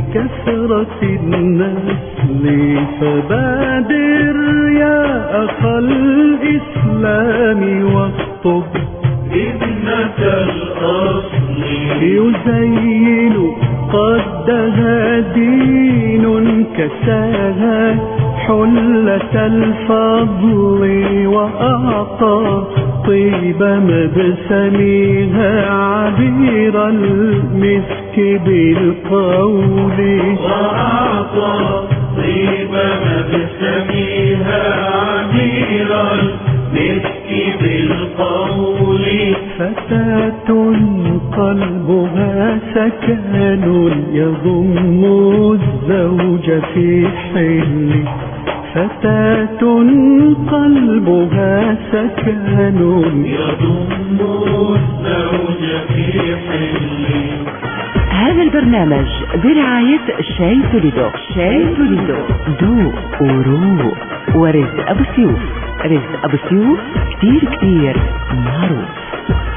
كثرة النسل فبادر يا أخا الإسلام واخطب ابنة الأصل يزين قدها دين كساها حلة الفضل وأعطى طيب مبسمها عبير المسك بالقول وأعطى طيب مبسمها عبير المسك بالقول فتاة قلبها سكن يضم الزوج في حل فتاة قلبها سكن يضم الزوج في حل. هذا البرنامج برعاية شاي توليدو. شاي توليدو ذوق وروق. ورزق أبو سيوف. رزق أبو سيوف كتير معروف.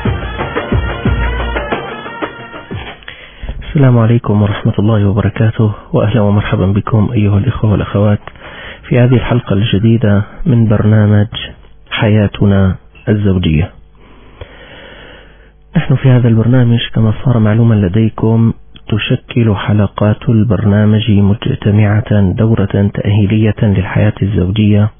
السلام عليكم ورحمة الله وبركاته، وأهلا ومرحبا بكم أيها الإخوة والأخوات في هذه الحلقة الجديدة من برنامج حياتنا الزوجية. نحن في هذا البرنامج كما صار معلوما لديكم تشكل حلقات البرنامج مجتمعة دورة تأهيلية للحياة الزوجية.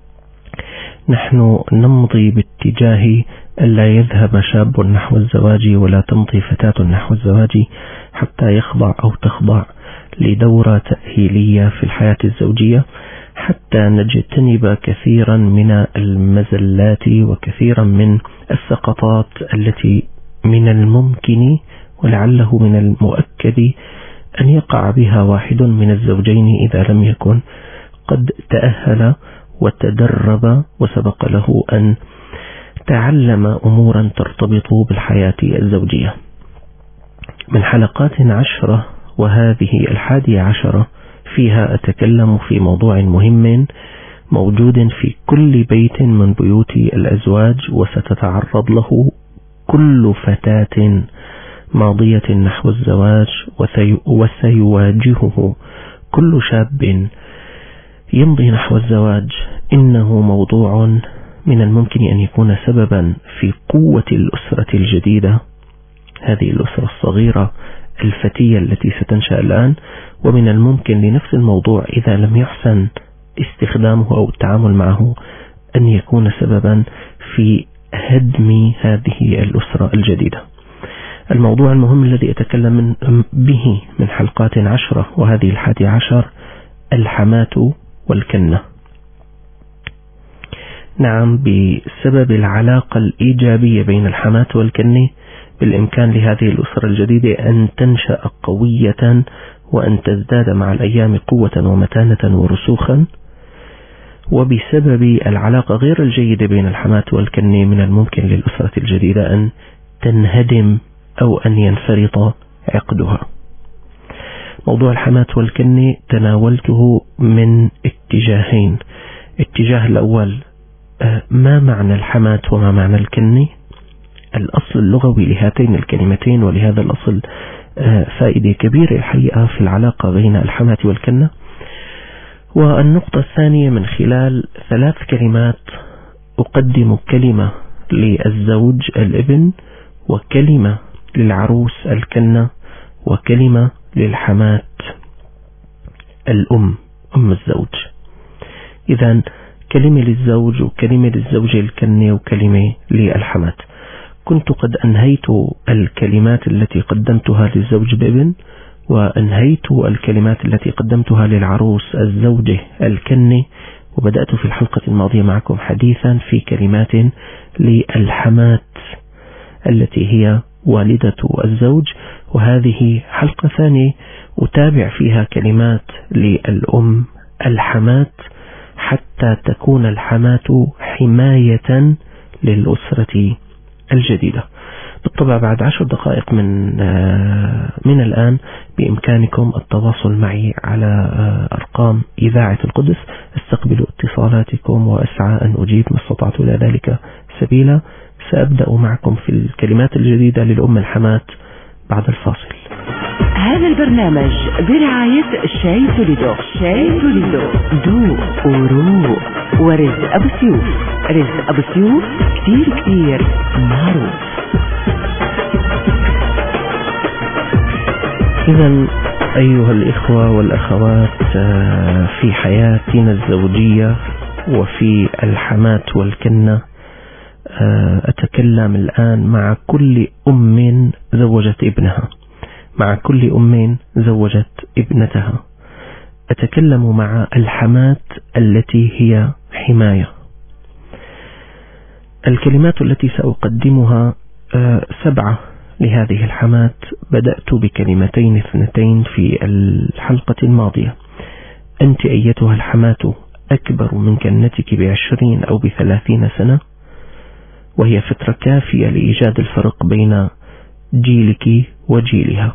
نحن نمضي باتجاه ألا يذهب شاب نحو الزواج ولا تمضي فتاة نحو الزواج حتى يخضع أو تخضع لدورة تأهيلية في الحياة الزوجية، حتى نجتنب كثيرا من المزلات وكثيرا من السقطات التي من الممكن ولعله من المؤكد أن يقع بها واحد من الزوجين إذا لم يكن قد تأهل وتدرب وسبق له أن تعلم أمورا ترتبط بالحياة الزوجية. من حلقات 10 وهذه 11 فيها أتكلم في موضوع مهم موجود في كل بيت من بيوت الأزواج، وستتعرض له كل فتاة ماضية نحو الزواج، وسيواجهه كل شاب يمضي نحو الزواج. إنه موضوع من الممكن أن يكون سببا في قوة الأسرة الجديدة، هذه الأسرة الصغيرة الفتية التي ستنشأ الآن، ومن الممكن لنفس الموضوع إذا لم يحسن استخدامه أو التعامل معه أن يكون سببا في هدم هذه الأسرة الجديدة. الموضوع المهم الذي أتكلم به من حلقات 10 وهذه 11 الحماة والكنة. نعم، بسبب العلاقة الإيجابية بين الحماة والكنة بالإمكان لهذه الأسرة الجديدة أن تنشأ قوية وأن تزداد مع الأيام قوة ومتانة ورسوخا. وبسبب العلاقة غير الجيدة بين الحماة والكنة من الممكن للأسرة الجديدة أن تنهدم أو أن ينفرط عقدها. موضوع الحماة والكنة تناولته من اتجاهين. اتجاه الأول ما معنى الحماة وما معنى الكنة، الأصل اللغوي لهاتين الكلمتين، ولهذا الأصل فائدة كبيرة الحقيقة في العلاقة بين الحماة والكنة. والنقطة الثانية من خلال 3 كلمات أقدم كلمة للزوج الابن، وكلمة للعروس الكنة، وكلمة للحماة الأم أم الزوج. إذن كلمة للزوج وكلمة للزوجة الكنة وكلمة للحماة. كنت قد أنهيت الكلمات التي قدمتها للزوج بابن، وأنهيت الكلمات التي قدمتها للعروس الزوجة الكنة، وبدأت في الحلقة الماضية معكم حديثا في كلمات للحماة التي هي والدة الزوج، وهذه حلقة ثانية أتابع فيها كلمات للأم الحماة حتى تكون الحماة حماية للأسرة الجديدة. بالطبع بعد 10 دقائق من الآن بإمكانكم التواصل معي على أرقام إذاعة القدس. استقبل اتصالاتكم وأسعى أن أجيب ما استطعت إلى ذلك سبيلا. سأبدأ معكم في الكلمات الجديدة للأم الحماة بعد الفاصل. هذا البرنامج برعاية شاي توليدو. شاي توليدو ذوق وروق. ورزق أبو سيوف. رزق أبو سيوف كتير معروف. إذن أيها الإخوة والأخوات، في حياتنا الزوجية وفي الحمات والكنة أتكلم الآن مع كل أم زوجت ابنها، مع كل أم زوجت ابنتها. أتكلم مع الحمات التي هي حماية. الكلمات التي سأقدمها 7 لهذه الحمات. بدأت بكلمتين 2 في الحلقة الماضية. أنت أيتها الحماة أكبر من كنتك ب20 أو ب30 سنة، وهي فترة كافية لإيجاد الفرق بين جيلك وجيلها.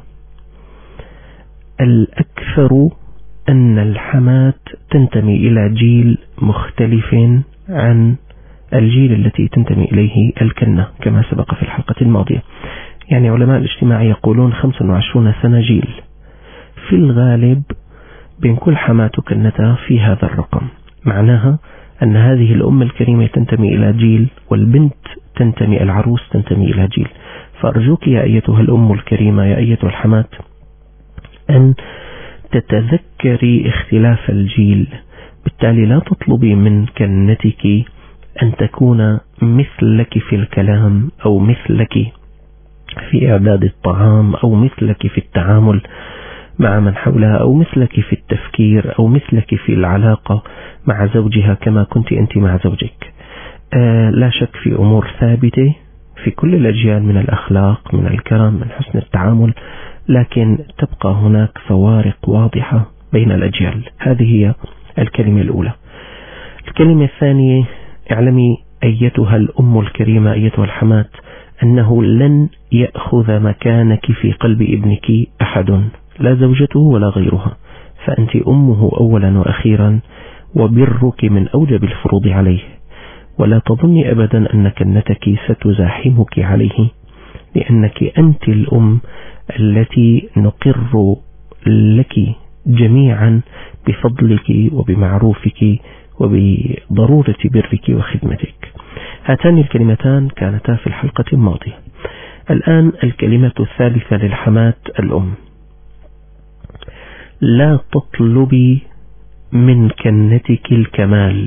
الأكثر أن الحمات تنتمي إلى جيل مختلف عن الجيل التي تنتمي إليه الكنة كما سبق في الحلقة الماضية. يعني علماء الاجتماع يقولون 25 سنة جيل. في الغالب بين كل حمات وكنتها في هذا الرقم. معناها أن هذه الأم الكريمة تنتمي إلى جيل، والبنت تنتمي، العروس تنتمي إلى جيل. فأرجوك يا أيتها الأم الكريمة، يا أيتها الحمات، أن تتذكري اختلاف الجيل. بالتالي لا تطلبي من كنتك أن تكون مثلك في الكلام، أو مثلك في إعداد الطعام، أو مثلك في التعامل مع من حولها، أو مثلك في التفكير، أو مثلك في العلاقة مع زوجها كما كنت أنت مع زوجك. لا شك في أمور ثابتة في كل الأجيال من الأخلاق، من الكرم، من حسن التعامل، لكن تبقى هناك فوارق واضحة بين الأجيال. هذه هي الكلمة الأولى. الكلمة الثانية: اعلمي أيتها الأم الكريمة، أيتها الحمات، أنه لن يأخذ مكانك في قلب ابنك أحد، لا زوجته ولا غيرها، فأنت أمه أولا وأخيرا، وبرك من أوجب الفروض عليه. ولا تظني أبدا أن كنتك ستزاحمك عليه، لأنك أنت الأم التي نقر لك جميعا بفضلك وبمعروفك وبضرورة برك وخدمتك. هاتان الكلمتان كانتا في الحلقة الماضية. الآن الكلمة الثالثة للحمات الأم: لا تطلبي من كنتك الكمال،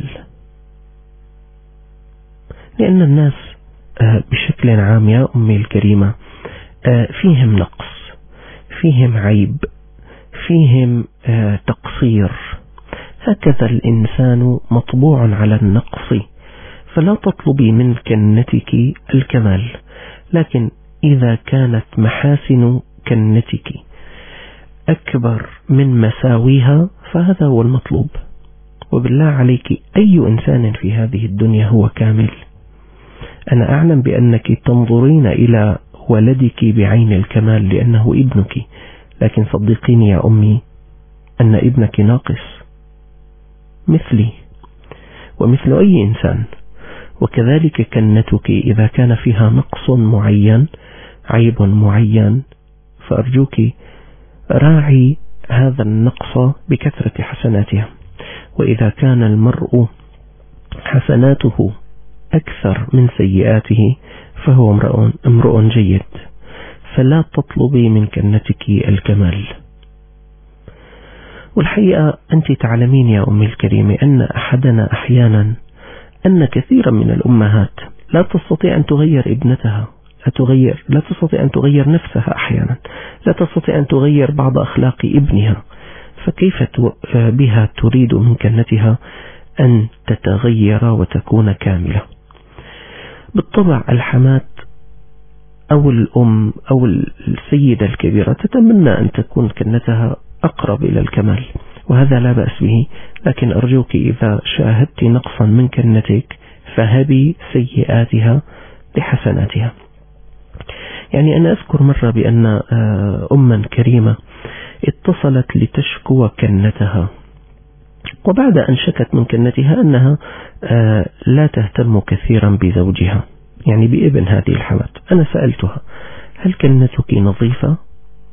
لأن الناس بشكل عام يا أمي الكريمة فيهم نقص، فيهم عيب، فيهم تقصير. هكذا الإنسان مطبوع على النقص. فلا تطلبي من كنتك الكمال، لكن إذا كانت محاسن كنتك أكبر من مساويها فهذا هو المطلوب. وبالله عليك، أي إنسان في هذه الدنيا هو كامل؟ أنا أعلم بأنك تنظرين إلى ولدك بعين الكمال لأنه ابنك، لكن صدقيني يا أمي أن ابنك ناقص مثلي ومثل أي إنسان. وكذلك كنتك إذا كان فيها نقص معين، عيب معين، فأرجوك راعي هذا النقص بكثرة حسناتها. وإذا كان المرء حسناته أكثر من سيئاته فهو امرؤ جيد. فلا تطلبي من كنتك الكمال. والحقيقة أنت تعلمين يا أمي الكريمة أن أحدنا أحيانا، أن كثيرا من الأمهات لا تستطيع أن تغير ابنتها، لا تستطيع أن تغير نفسها أحيانا، لا تستطيع أن تغير بعض أخلاق ابنها، فكيف بها تريد من كنتها أن تتغير وتكون كاملة؟ بالطبع الحمات أو الأم أو السيدة الكبيرة تتمنى أن تكون كنتها أقرب إلى الكمال، وهذا لا بأس به، لكن أرجوك إذا شاهدت نقصا من كنتك فهبي سيئاتها لحسناتها. يعني أنا أذكر مرة بأن أما كريمة اتصلت لتشكو كنتها، وبعد أن شكت من كنتها أنها لا تهتم كثيرا بزوجها، يعني بابن هذه الحمات. أنا سألتها: هل كنتك نظيفة؟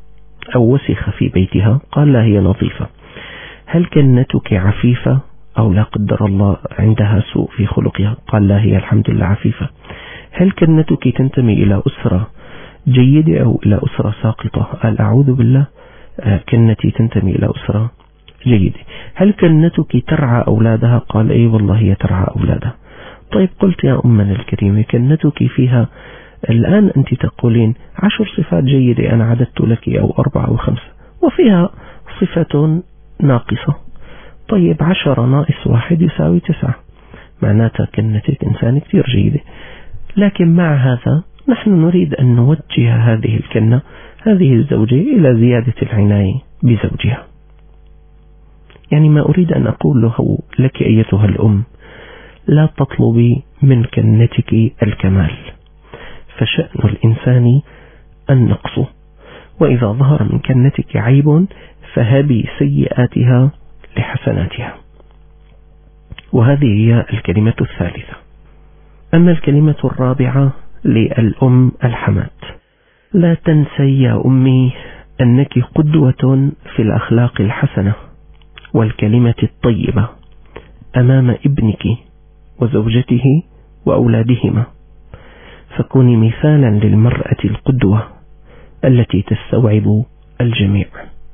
أو وسخ في بيتها؟ قال لا، هي نظيفة. هل كنتك عفيفة أو لا قدر الله عندها سوء في خلقها؟ قال لا، هي الحمد لله عفيفة. هل كنتك تنتمي إلى أسرة جيدة أو إلى أسرة ساقطة؟ قال أعوذ بالله، كنتي تنتمي إلى أسرة جيدة. هل كنتك ترعى أولادها؟ قال أي والله هي ترعى أولادها. طيب قلت يا أمنا الكريمة كنتك فيها الآن أنت تقولين 10 صفات جيدة أنا عددت لك أو 4 أو 5، وفيها صفة ناقصة. طيب 10 ناقص 1 يساوي 9، معناتها كنتك إنسان كثير جيدة. لكن مع هذا نحن نريد أن نوجه هذه الكنة، هذه الزوجة، إلى زيادة العناية بزوجها. يعني ما أريد أن أقول له لك أيتها الأم، لا تطلبي من كنتك الكمال، فشأن الإنسان النقص، وإذا ظهر من كنتك عيب فهبي سيئاتها لحسناتها. وهذه هي الكلمة الثالثة. أما الكلمة الرابعة للأم الحمات: لا تنسي يا أمي أنك قدوة في الأخلاق الحسنة والكلمة الطيبة أمام ابنك وزوجته وأولادهما، فكوني مثالا للمرأة القدوة التي تستوعب الجميع.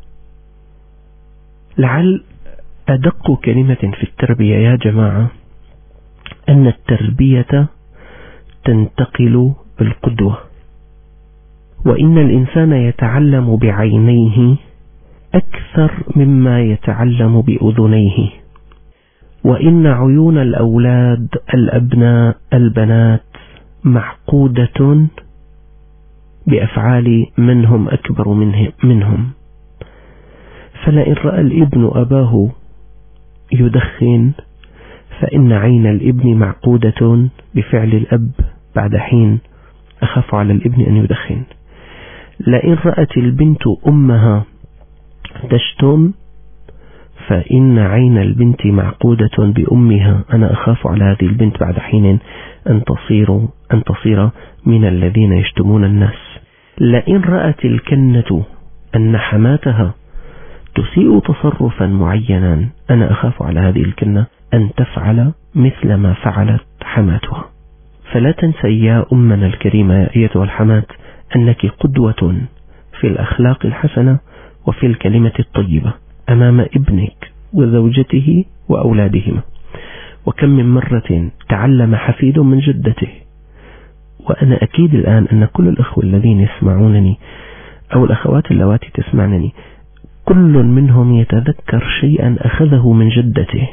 لعل أدق كلمة في التربية يا جماعة أن التربية تنتقل بالقدوة، وإن الإنسان يتعلم بعينيه أكثر مما يتعلم بأذنيه، وإن عيون الأولاد الأبناء البنات معقودة بأفعال من هم أكبر منهم. فلئن رأى الابن أباه يدخن فإن عين الابن معقودة بفعل الأب بعد حين، أخاف على الابن أن يدخن. لئن رأت البنت أمها تشتم فإن عين البنت معقودة بأمها، أنا أخاف على هذه البنت بعد حين أن تصير من الذين يشتمون الناس. لئن رأت الكنة أن حماتها تسيء تصرفا معينا، أنا أخاف على هذه الكنة أن تفعل مثل ما فعلت حماتها. فلا تنسي يا أمنا الكريمة يا أيتها الحمات أنك قدوة في الأخلاق الحسنة وفي الكلمة الطيبة أمام ابنك وزوجته وأولادهما. وكم من مرة تعلم حفيد من جدته، وأنا أكيد الآن أن كل الأخوة الذين يسمعونني أو الأخوات اللواتي تسمعنني كل منهم يتذكر شيئا أخذه من جدته،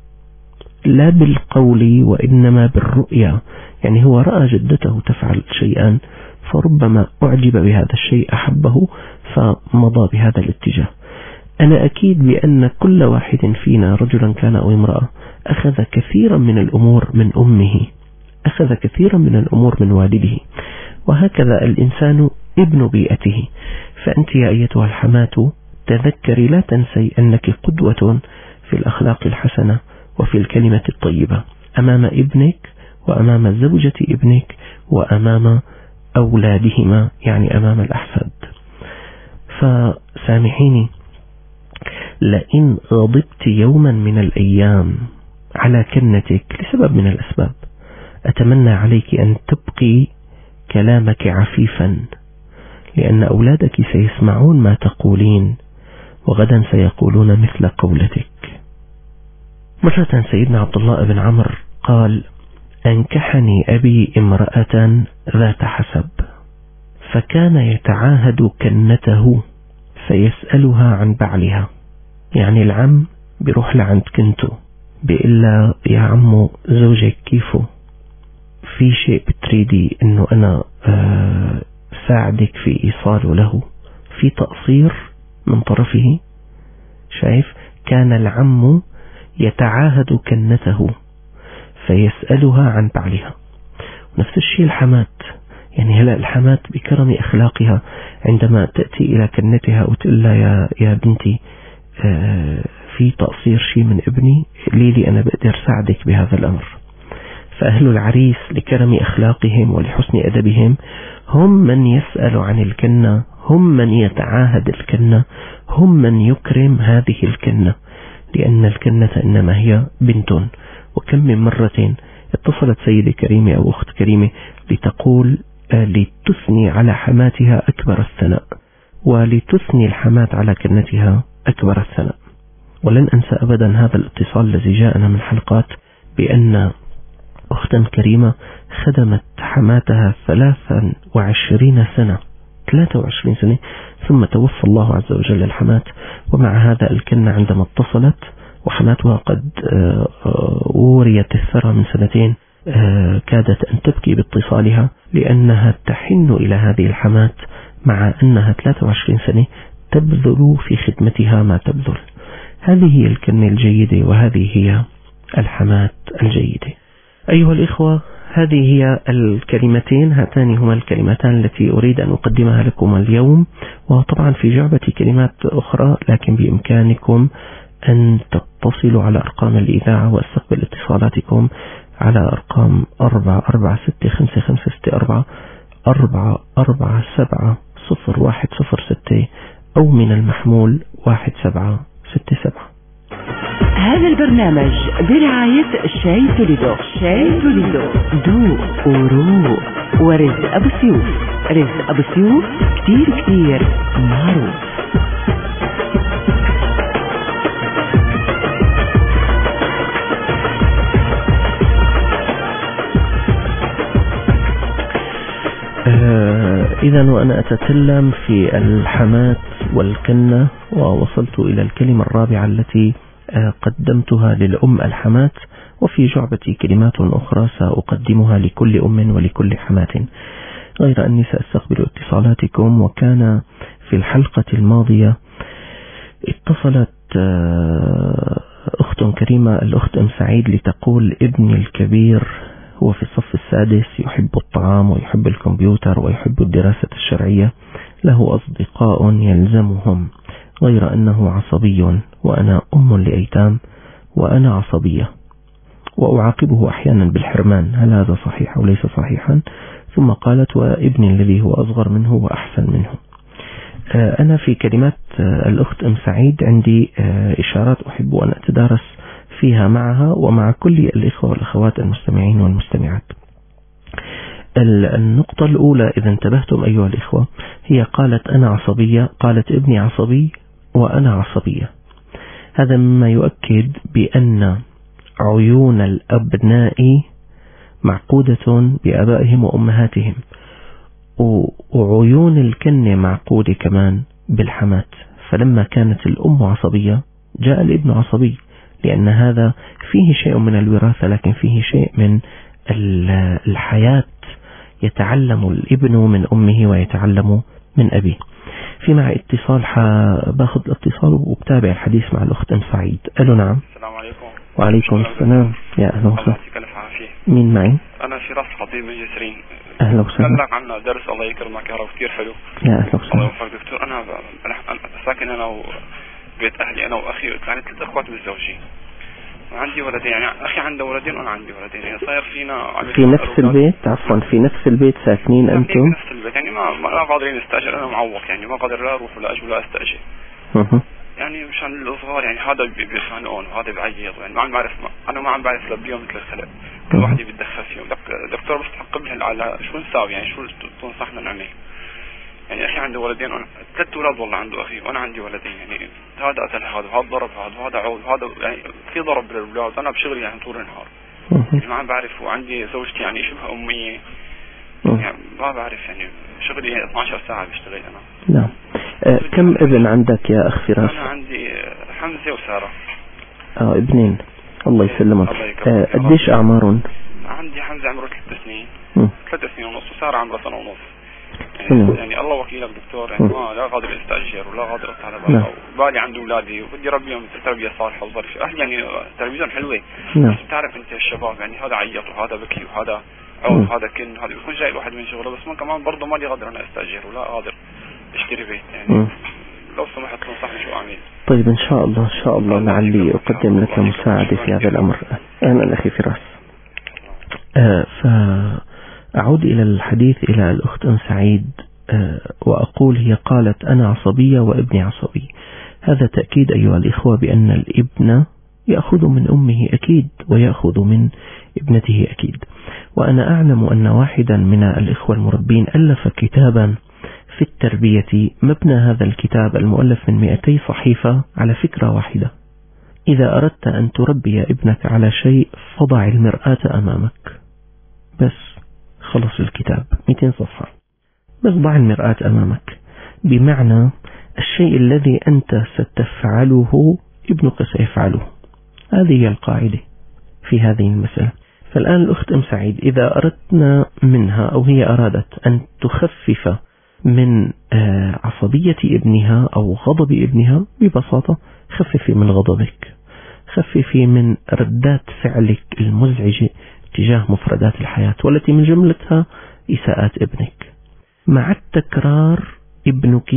لا بالقول وإنما بالرؤيا. يعني هو رأى جدته تفعل شيئا فربما أعجب بهذا الشيء، أحبه فمضى بهذا الاتجاه. أنا أكيد بأن كل واحد فينا رجلا كان أو امرأة أخذ كثيرا من الأمور من أمه، أخذ كثيرا من الأمور من والده، وهكذا الإنسان ابن بيئته. فأنت يا أيتها الحمات تذكري، لا تنسي أنك قدوة في الأخلاق الحسنة وفي الكلمة الطيبة أمام ابنك وأمام زوجة ابنك وأمام أولادهما، يعني أمام الأحفاد. فسامحيني، لئن غضبت يوما من الأيام على كنتك لسبب من الأسباب، أتمنى عليك أن تبقي كلامك عفيفا، لأن أولادك سيسمعون ما تقولين وغدا سيقولون مثل قولتك. مرة سيدنا عبد الله بن عمرو قال: أنكحني أبي امرأة ذات حسب، فكان يتعاهد كنته فيسألها عن بعلها. يعني العم بيروح لعند كنته بإلا يا عمو زوجك كيفه، في شيء بتريدي انه انا ساعدك في ايصاله له، في تقصير من طرفه. شايف؟ كان العم يتعاهد كنته فيسألها عن بعلها. نفس الشيء الحمات، يعني هلا الحمات بكرم أخلاقها عندما تأتي إلى كنتها وتقول لها يا بنتي في تقصير شيء من ابني، لي أنا بقدر ساعدك بهذا الأمر. فأهل العريس لكرم أخلاقهم ولحسن أدبهم هم من يسأل عن الكنة، هم من يتعاهد الكنة، هم من يكرم هذه الكنة، لأن الكنة إنما هي بنت. وكم من مرة اتصلت سيدة كريمة أو أخت كريمة لتقول لتثني على حماتها أكبر الثناء، ولتثني الحمات على كنتها أكبر الثناء. ولن أنسى أبدا هذا الاتصال الذي جاءنا من حلقات بأن أختا كريمة خدمت حماتها 23 سنة، 23 سنة، ثم توفى الله عز وجل الحمات. ومع هذا الكنة عندما اتصلت وحماتها قد وريت الثرى من 2 سنين كادت أن تبكي باتصالها، لأنها تحن إلى هذه الحمات مع أنها 23 سنة تبذل في خدمتها ما تبذل. هذه هي الكنة الجيدة، وهذه هي الحمات الجيدة. أيها الإخوة، هذه هي الكلمتين، هاتان هما الكلمتان التي أريد أن أقدمها لكم اليوم. وطبعا في جعبتي كلمات أخرى، لكن بإمكانكم أن تتصلوا على أرقام الإذاعة واستقبل اتصالاتكم على أرقام 4465564 4470106 أو من المحمول 1767. هذا البرنامج برعاية شاي توليدو. شاي توليدو ذوق وروق. ورزق أبو سيوف. رزق أبو سيوف كتير كتير معروف. إذا وأنا أتكلم في الحمات والكنة، ووصلت إلى الكلمة الرابعة التي قدمتها للأم الحمات، وفي جعبتي كلمات أخرى سأقدمها لكل أم ولكل حمات، غير أني سأستقبل اتصالاتكم. وكان في الحلقة الماضية اتصلت أخت كريمة، الأخت أم سعيد، لتقول ابني الكبير هو في الصف السادس، يحب الطعام ويحب الكمبيوتر ويحب الدراسة الشرعية، له أصدقاء يلزمهم، غير أنه عصبي، وأنا أم لأيتام وأنا عصبية، وأعاقبه أحيانا بالحرمان، هل هذا صحيح أو ليس صحيحا؟ ثم قالت وابني الذي هو أصغر منه وأحسن منه. أنا في كلمات الأخت أم سعيد عندي إشارات أحب أن أتدارس فيها معها ومع كل الإخوة والأخوات المستمعين والمستمعات. النقطة الأولى إذا انتبهتم أيها الإخوة، هي قالت أنا عصبية، قالت ابني عصبي وأنا عصبية. هذا مما يؤكد بأن عيون الأبناء معقودة بآبائهم وأمهاتهم، وعيون الكنة معقودة كمان بالحمات. فلما كانت الأم عصبية جاء الابن عصبي، لأن هذا فيه شيء من الوراثة، لكن فيه شيء من الحياة، يتعلم الابن من أمه ويتعلم من أبيه. في مع اتصال، باخذ الاتصال وبتابع الحديث مع الأخت أم سعيد. ألو نعم. السلام عليكم. وعليكم السلام. يا أهلا وسهلا. مين معي؟ أنا فراس الخطيب من جسرين. أهلا وسهلا. لك عنا درس الله يكرمك يا رب كثير حلو. يا أهلا وسهلا. الله يوفقك دكتور. أنا ساكن أنا وبيت أهلي، أنا وأخي، يعني 3 أخوات متزوجين، وعندي ولدين، يعني أخي عنده ولدين وأنا عندي ولدين، يعني صاير فينا في نفس البيت، عفوا في نفس البيت ساكنين أنتم؟ في نفس البيت، يعني ما قادرين نستأجر، أنا معوق، يعني ما قادر لا أروح ولا أجي ولا أستأجر. يعني مشان الصغار، يعني هذا بيخانقون وهذا بيعيط، يعني ما عم بعرف، أنا ما عم بعرف لبيهم مثل الخلق، كل واحد بيتدخل فيهم. دكتور بس تحقب على شو نساوي، يعني شو تنصحنا نعمل؟ يعني أخي عنده ولدين، 3 أولاد والله عنده أخي، وأنا عندي ولدين، يعني هذا قتل هذا وهذا ضرب هذا وهذا عود وهذا، يعني في ضرب للأولاد، أنا بشغلي يعني طول النهار، يعني ما عم بعرف. وعندي زوجتي يعني شبه أمي، يعني ما بعرف، يعني شغلي 12 ساعة بشتغل أنا. نعم. كم ابن عندك يا أخ فراس؟ أنا عندي حمزة وسارة. ابنين، الله يسلمك. قديش أعمارهم؟ عندي حمزة عمره 3 سنين، 3 سنين ونص، وسارة عمره 1 سنة ونص. يعني الله وكيلك دكتور، يعني ما لا قادر استأجر ولا قادر اطلع على بالي، وبالي عند اولادي وبدي ربيهم تربيه صالحه وظرف اهلي، يعني تربيتهم حلوه، بس بتعرف انت الشباب، يعني هذا عيط وهذا بكي وهذا عود وهذا كن، هذا بيكون جاي الواحد من شغله، بس ما كمان برضه ما لي قادر انا استأجر ولا قادر اشتري بيت، يعني لو سمحت تنصحني شو اعمل؟ طيب ان شاء الله لعلي اقدم لك مساعدة في هذا الامر. اهلا اخي فراس. فأعود إلى الحديث إلى الأخت أم سعيد. وأقول هي قالت أنا عصبية وابني عصبي. هذا تأكيد أيها الإخوة بأن الابن يأخذ من أمه أكيد ويأخذ من ابنته أكيد. وأنا أعلم أن واحدا من الإخوة المربين ألف كتابا في التربية، مبنى هذا الكتاب المؤلف من 200 صحيفة على فكرة واحدة: إذا أردت أن تربي ابنك على شيء فضع المرآة أمامك. بس خلص الكتاب 200 صفحة، بس ضع المرآة أمامك، بمعنى الشيء الذي أنت ستفعله ابنك سيفعله. هذه هي القاعدة في هذه المسألة. فالآن الأخت أم سعيد إذا أردنا منها أو هي أرادت أن تخفف من عصبية ابنها أو غضب ابنها، ببساطة خففي من غضبك، خففي من ردات فعلك المزعجة تجاه مفردات الحياة والتي من جملتها إساءات ابنك. مع التكرار ابنك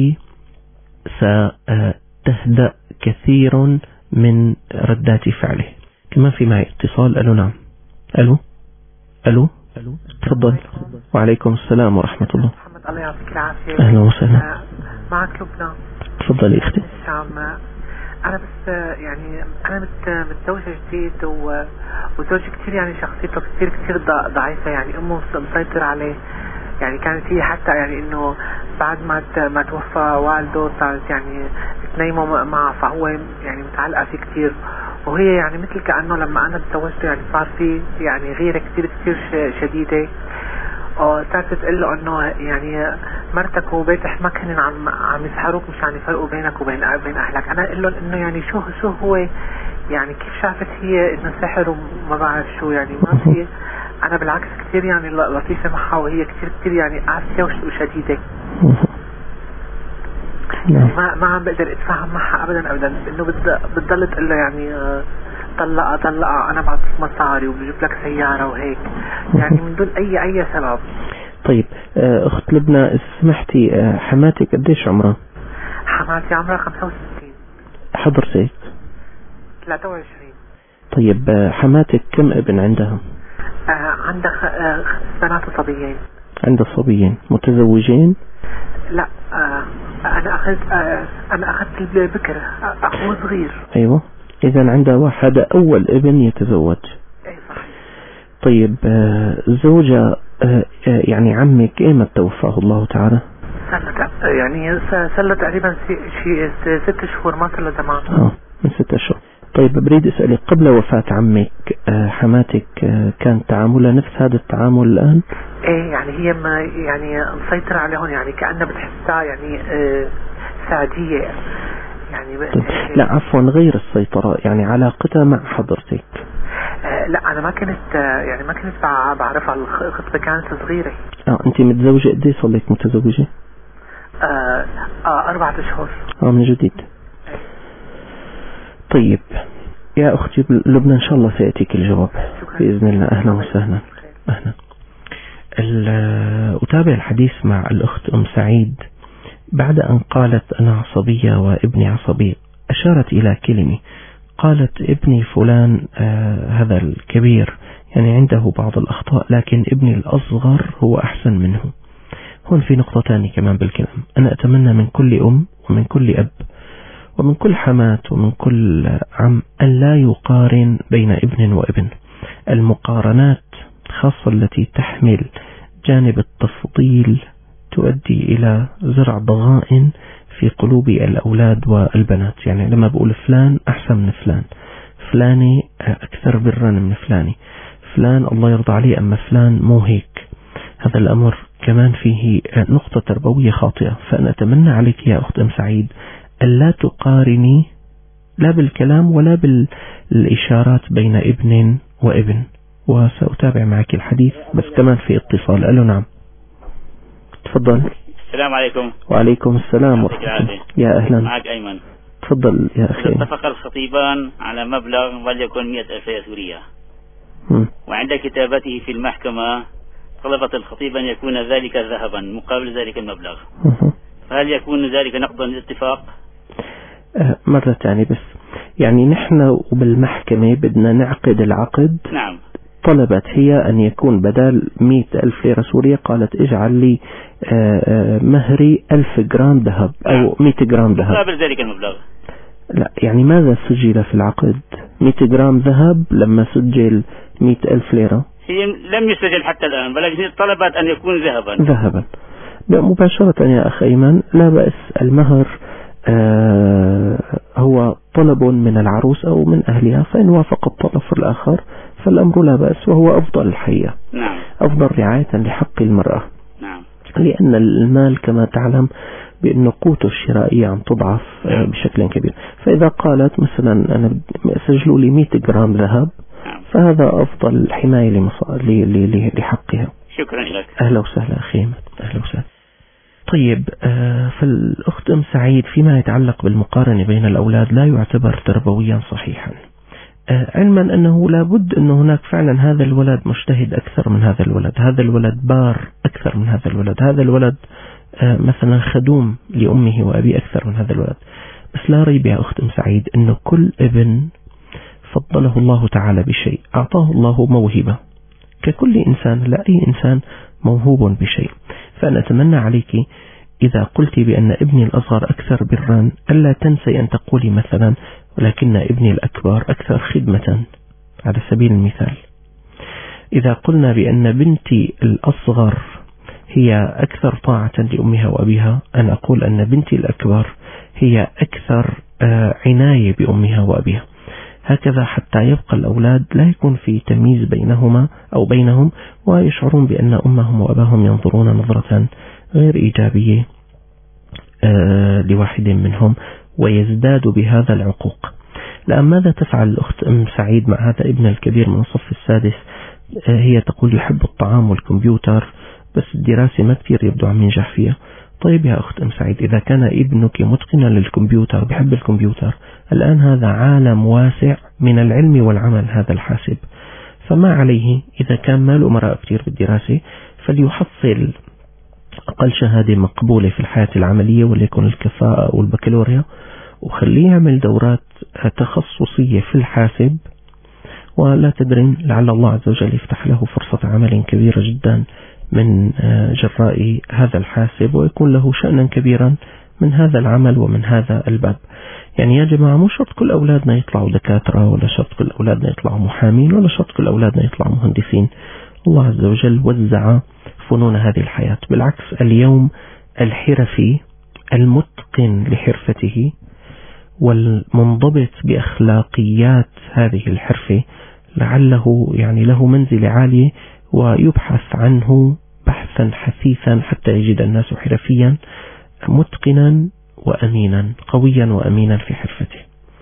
ستهدأ كثير من ردات فعله. كمان في معي اتصال. ألو نعم. ألو تفضل. وعليكم السلام ورحمة الله. محمد الله يعطيك العافية. أهلا وسهلا. معك لبنى. تفضلي أختي. أنا بس يعني أنا متزوجة جديد وزوجي كتير يعني شخصيته كتير ضعيفة، يعني أمه مسيطر عليه. يعني كانت هي حتى يعني إنه بعد ما توفى والده صارت يعني تنيمه معه، فهو يعني متعلقة فيه كتير. وهي يعني مثل كأنه لما أنا تزوجته يعني صار في يعني غيرة كتير شديدة. صارت تقول له إنه يعني مرتك وبيتك ما كانوا عم يسحروك مشان يفرقوا بينك وبين أهلك. أنا أقول له إنه يعني شو هو يعني كيف شافت هي إنه سحر وما بعرف شو، يعني ما في. أنا بالعكس كتير يعني لطيفة معها، وهي كتير يعني قاسية وشديدة. ما عم بقدر اتفاهم معها ابدا، انه بتضل تقول له يعني طلقها انا بعطيك مصاري وبجيب لك سياره وهيك، يعني من دون اي سبب. طيب اخت لبنى سمحتي، حماتك قديش عمرها؟ حماتي عمرها 65. حضرتك 23. طيب حماتك كم ابن عندها؟ عندها 5 بنات وصبيين. عندها صبيين متزوجين؟ لا انا اخذت البكر اخوه صغير. ايوه، اذا عندها واحد اول ابن يتزوج. اي صحيح. طيب زوجة يعني عمك ايمت توفاه الله تعالى؟ صار تقريبا شيء 6 شهور، ما صار له زمان. من 6 أشهر. طيب بريد اسألك، قبل وفاة عمك حماتك كان تعاملها نفس هذا التعامل الآن؟ ايه يعني هي ما يعني مسيطرة عليهم، يعني كأنها بتحسها يعني سعدية يعني. طيب لا عفوا، غير السيطرة، يعني علاقتها مع حضرتك. لا انا ما كنت يعني ما كنت بعرفها، الخطبة كانت صغيرة. انت متزوجة قديش صار لك متزوجة؟ 4 أشهر. من جديد. طيب يا أختي لبنى إن شاء الله سيأتيك الجواب بإذن الله. أهلا وسهلا. أهلا. أتابع الحديث مع الأخت أم سعيد. بعد أن قالت أنا عصبية وابني عصبي، أشارت إلى كلمة، قالت ابني فلان هذا الكبير يعني عنده بعض الأخطاء، لكن ابني الأصغر هو أحسن منه. هون في نقطة تانية كمان بالكلام. أنا أتمنى من كل أم ومن كل أب ومن كل حمات ومن كل عم أن لا يقارن بين ابن وابن. المقارنات خاصة التي تحمل جانب التفضيل تؤدي إلى زرع ضغائن في قلوب الأولاد والبنات. يعني لما بقول فلان أحسن من فلان، فلاني أكثر برا من فلاني، فلان الله يرضى عليه أما فلان مو هيك، هذا الأمر كمان فيه نقطة تربوية خاطئة. فأنا أتمنى عليك يا أخت أم سعيد ألا تقارني لا بالكلام ولا بالإشارات بين ابن وابن. وسأتابع معك الحديث، بس كمان في اتصال. ألو نعم. تفضل. السلام عليكم. وعليكم السلام ورحمة الله. يا أهلا. معك أيمن. تفضل يا أخي. اتفق الخطيبان على مبلغ وليكن 100,000 سورية، وعند كتابته في المحكمة طلبت الخطيب أن يكون ذلك ذهبا مقابل ذلك المبلغ، فهل يكون ذلك نقضا للاتفاق؟ مرة ثانية بس، يعني نحن وبالمحكمة بدنا نعقد العقد. نعم. طلبت هي أن يكون بدل 100,000 ليرة سورية قالت اجعل لي مهري 1000 جرام ذهب أو 100 جرام ذهب قابل ذلك المبلغ. لا يعني ماذا سجل في العقد؟ 100 جرام ذهب لما سجل 100,000 ليرة؟ هي لم يسجل حتى الآن، ولكن طلبت أن يكون ذهبا مباشرة. يا أخ أيمن لا بأس، المهر هو طلب من العروس أو من أهلها، فإن وافق الطرف الآخر فالأمر لا بأس، وهو أفضل الحقيقة. نعم. أفضل رعاية لحق المرأة. نعم. لأن المال كما تعلم بأن قوته الشرائية عم تضعف بشكل كبير، فإذا قالت مثلا أنا سجلوا لي 100 جرام ذهب فهذا أفضل حماية لحقها. شكرا لك. أهلا وسهلا أخي، أهلا وسهلا. طيب فالأخت أم سعيد فيما يتعلق بالمقارنة بين الأولاد لا يعتبر تربويا صحيحا، علما أنه لابد أن هناك فعلا هذا الولد مجتهد أكثر من هذا الولد، هذا الولد بار أكثر من هذا الولد، هذا الولد مثلا خدوم لأمه وأبيه أكثر من هذا الولد. بس لا ريب يا أخت أم سعيد أنه كل ابن فضله الله تعالى بشيء، أعطاه الله موهبة ككل إنسان، لا أي إنسان موهوب بشيء. فأنا أتمنى عليك إذا قلت بأن ابني الأصغر أكثر برا ألا تنسي أن تقولي مثلا ولكن ابني الأكبر أكثر خدمة، على سبيل المثال. إذا قلنا بأن بنتي الأصغر هي أكثر طاعة لأمها وأبيها، أنا أقول أن بنتي الأكبر هي أكثر عناية بأمها وأبيها، هكذا حتى يبقى الأولاد لا يكون في تمييز بينهما أو بينهم، ويشعرون بأن أمهم وأباهم ينظرون نظرة غير إيجابية لواحد منهم، ويزداد بهذا العقوق. لأن ماذا تفعل الأخت أم سعيد مع هذا ابن الكبير من الصف السادس؟ هي تقول يحب الطعام والكمبيوتر، بس الدراسة ما كثير يبدو عم ينجح فيها. طيب يا أخت أم سعيد، إذا كان ابنك متقنا للكمبيوتر بحب الكمبيوتر، الآن هذا عالم واسع من العلم والعمل هذا الحاسب، فما عليه إذا كان ماله مراء كثير بالدراسة فليحصل أقل شهادة مقبولة في الحياة العملية وليكن الكفاءة أو البكالوريا، وخليه يعمل دورات تخصصية في الحاسب، ولا تدرين لعل الله عز وجل يفتح له فرصة عمل كبيرة جدا من جراء هذا الحاسب، ويكون له شأنا كبيرا من هذا العمل ومن هذا الباب. يعني يا جماعة مو شرط كل أولادنا يطلعوا دكاترة، ولا شرط كل أولادنا يطلعوا محامين، ولا شرط كل أولادنا يطلعوا مهندسين. الله عز وجل وزع فنون هذه الحياة. بالعكس اليوم الحرفي المتقن لحرفته والمنضبط بأخلاقيات هذه الحرفة لعله يعني له منزلة عالية، ويبحث عنه بحثا حثيثا حتى يجد الناس حرفيا متقنا وأمينا، قويا وأمينا في حرفته.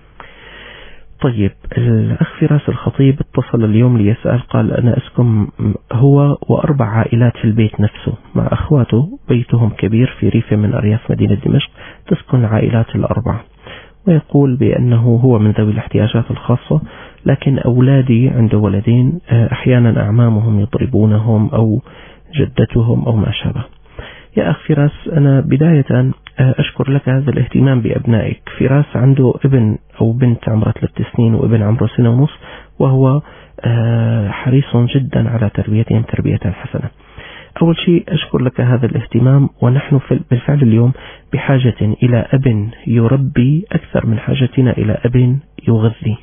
طيب الأخ فراس الخطيب اتصل اليوم ليسأل، قال أنا أسكن هو و4 عائلات في البيت نفسه مع أخواته، بيتهم كبير في ريف من أرياف مدينة دمشق، تسكن العائلات ال4، ويقول بأنه هو من ذوي الاحتياجات الخاصة، لكن أولادي عنده ولدين أحيانا أعمامهم يضربونهم أو جدتهم أو ما شابه. يا أخ فراس، أنا بداية أشكر لك هذا الاهتمام بأبنائك. فراس عنده ابن أو بنت عمره 3 سنين وابن عمره 1.5 سنة، وهو حريص جدا على تربيتهم تربية حسنة. أول شيء أشكر لك هذا الاهتمام، ونحن بالفعل اليوم بحاجة إلى أب يربي أكثر من حاجتنا إلى أب يغذي.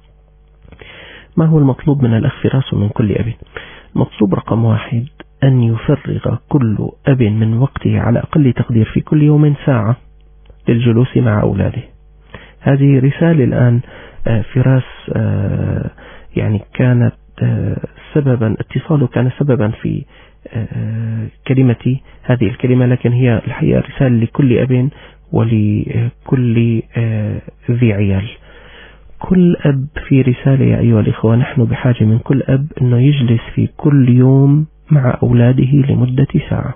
ما هو المطلوب من الأخ فراس ومن كل أب؟ مطلوب رقم 1 أن يفرغ كل أب من وقته على أقل تقدير في كل يوم ساعة للجلوس مع أولاده. هذه رسالة الآن. فراس يعني كانت سببا، اتصاله كان سببا في كلمتي هذه الكلمة، لكن هي الحقيقة رسالة لكل أب ولكل ذي عيال. كل أب في رسالة يا أيها الإخوة، نحن بحاجة من كل أب أنه يجلس في كل يوم مع أولاده لمدة ساعة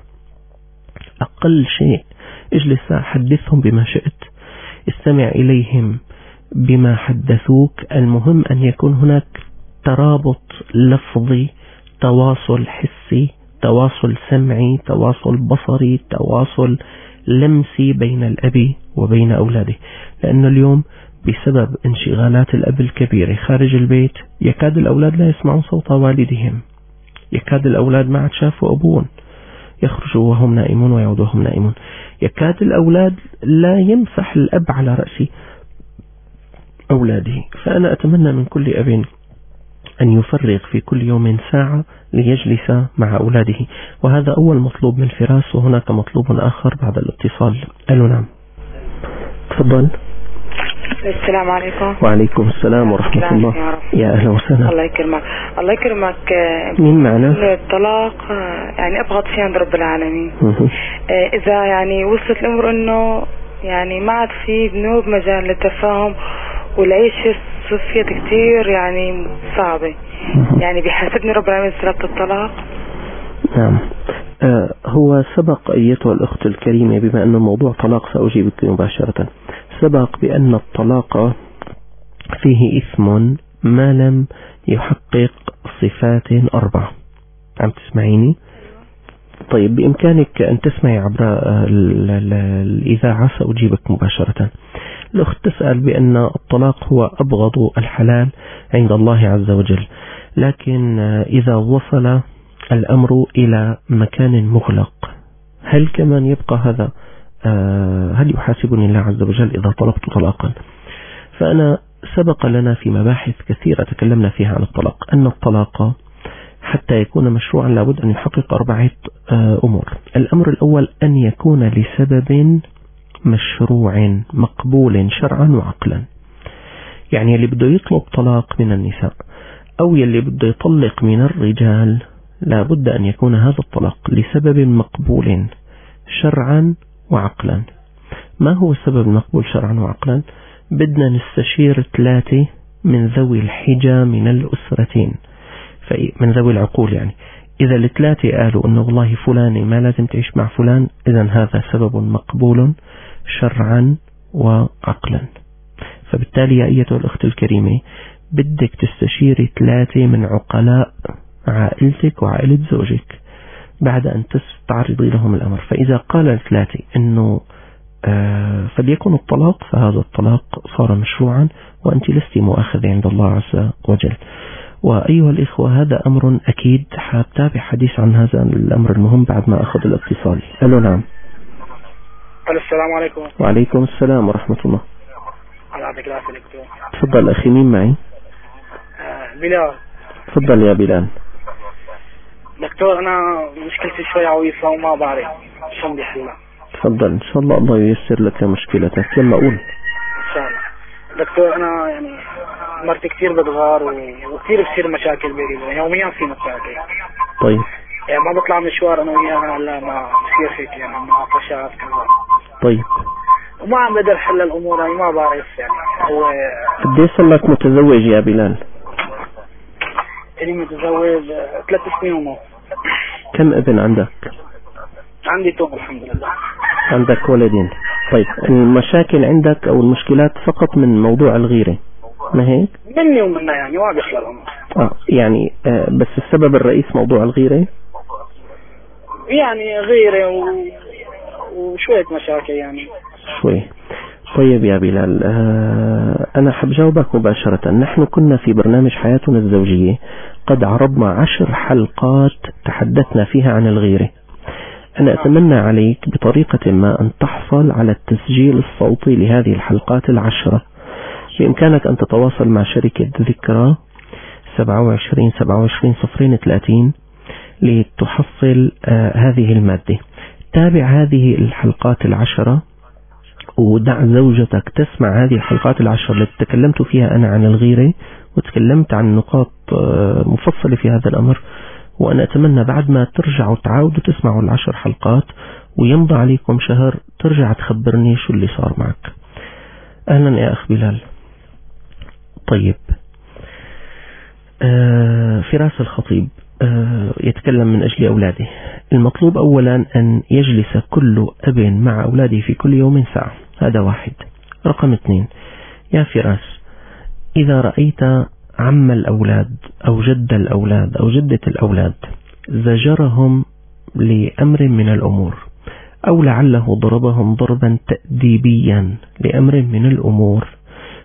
أقل شيء. اجلس ساعة، حدثهم بما شئت، استمع إليهم بما حدثوك. المهم أن يكون هناك ترابط لفظي، تواصل حسي، تواصل سمعي، تواصل بصري، تواصل لمسي بين الأب وبين أولاده. لأن اليوم بسبب انشغالات الأب الكبيرة خارج البيت يكاد الأولاد لا يسمعون صوت والدهم، يكاد الأولاد ما عاد شافوا أبوهم، يخرجوا وهم نائمون ويعودوا وهم نائمون، يكاد الأولاد لا يمسح الأب على رأس أولاده. فأنا أتمنى من كل أب أن يفرغ في كل يوم ساعة ليجلس مع أولاده، وهذا أول مطلوب من فراس، وهناك مطلوب آخر بعد الاتصال. ألو نعم، تفضل. السلام عليكم. وعليكم السلام ورحمة الله. يا أهلا وسهلا. الله يكرمك. الله يكرمك. مين معنا؟ الطلاق يعني أبغض شيء عند رب العالمين. إذا يعني وصلت الأمر إنه يعني ما عاد في بنوب مجال للتفاهم والعيشة الصفية كتير يعني صعبة، يعني بيحاسبني رب العالمين سبب الطلاق. نعم. هو سبق أيتها الأخت الكريمة، بما أن الموضوع طلاق سأجيبك مباشرة، سبق بأن الطلاق فيه إثم ما لم يحقق صفات 4. عم تسمعيني؟ طيب بإمكانك أن تسمعي عبر الإذاعة، سأجيبك مباشرة. الأخت تسأل بأن الطلاق هو أبغض الحلال عند الله عز وجل، لكن إذا وصل الأمر إلى مكان مغلق هل كمان يبقى هذا؟ هل يحاسبني الله عز وجل إذا طلبت طلاقا؟ فأنا سبق لنا في مباحث كثيرة تكلمنا فيها عن الطلاق أن الطلاق حتى يكون مشروعا لابد أن يحقق 4 أمور. الأمر الأول أن يكون لسبب مشروع مقبول شرعا وعقلا، يعني اللي بده يطلب طلاق من النساء أو يلي بده يطلق من الرجال لابد أن يكون هذا الطلاق لسبب مقبول شرعا وعقلا. ما هو السبب المقبول شرعا وعقلا؟ بدنا نستشير 3 من ذوي الحجة من الأسرتين، من ذوي العقول. يعني إذا ال3 قالوا أنه والله فلان ما لازم تعيش مع فلان، إذن هذا سبب مقبول شرعا وعقلا. فبالتالي يا أيتها الأخت الكريمة بدك تستشيري 3 من عقلاء عائلتك وعائلة زوجك بعد أن تستعرضي لهم الأمر. فإذا قال ال3 أنه فليكن الطلاق، فهذا الطلاق صار مشروعا وأنت لست مؤاخذة عند الله عز وجل. وأيها الإخوة هذا أمر أكيد حابتابع حديث عن هذا الأمر المهم بعد ما أخذ الاتصال. ألو نعم. السلام عليكم. وعليكم السلام ورحمة الله. الله يعطيك العافية دكتور. تفضل أخي، مين معي؟ بلال. تفضل يا بلال. دكتور أنا مشكلتي شوية عويصة وما بعرف شو بدي أحلها. تفضل إن شاء الله ييسر لك مشكلتك. يلا قول. إن شاء الله. دكتور أنا يعني مرتي كثير بتغار وكثير بصير مشاكل بيني، يوميا في مشاكل. طيب. يعني ما بطلع مشوار أنا وياها إلا ما بصير هيك يعني مناقشات كذا. طيب. وما عم بقدر حل الأمور، يعني ما بعرف يعني هو. قديش صار لك متزوج يا بلال؟ أنا متزوج 3 سنين ونص. كم ابن عندك؟ عندي 2 الحمد لله. عندك ولدين. طيب المشاكل عندك أو المشكلات فقط من موضوع الغيرة، ما هيك؟ مني ومنها يعني ما بيخلى الأمر. يعني بس السبب الرئيس موضوع الغيرة؟ يعني غيرة وشوية مشاكل يعني. شوي. طيب يا بلال، أنا حب جاوبك مباشرة. نحن كنا في برنامج حياتنا الزوجية قد عرضنا 10 حلقات تحدثنا فيها عن الغيرة. أنا أتمنى عليك بطريقة ما أن تحصل على التسجيل الصوتي لهذه الحلقات 10. بإمكانك أن تتواصل مع شركة ذكرى 27 لتحصل هذه المادة. تابع هذه الحلقات 10 ودع زوجتك تسمع هذه الحلقات 10 التي تكلمت فيها أنا عن الغيرة، وتكلمت عن نقاط مفصلة في هذا الأمر. وأنا أتمنى بعد ما ترجعوا تعاودوا تسمعوا 10 حلقات ويمضى عليكم شهر ترجع تخبرني شو اللي صار معك. أهلا يا أخ بلال. طيب، فراس الخطيب يتكلم من أجل أولاده. المطلوب أولا أن يجلس كل أب مع أولاده في كل يوم ساعة، هذا 1. رقم 2، يا فراس إذا رأيت عم الأولاد أو جد الأولاد أو جدة الأولاد زجرهم لأمر من الأمور أو لعله ضربهم ضربا تأديبيا لأمر من الأمور،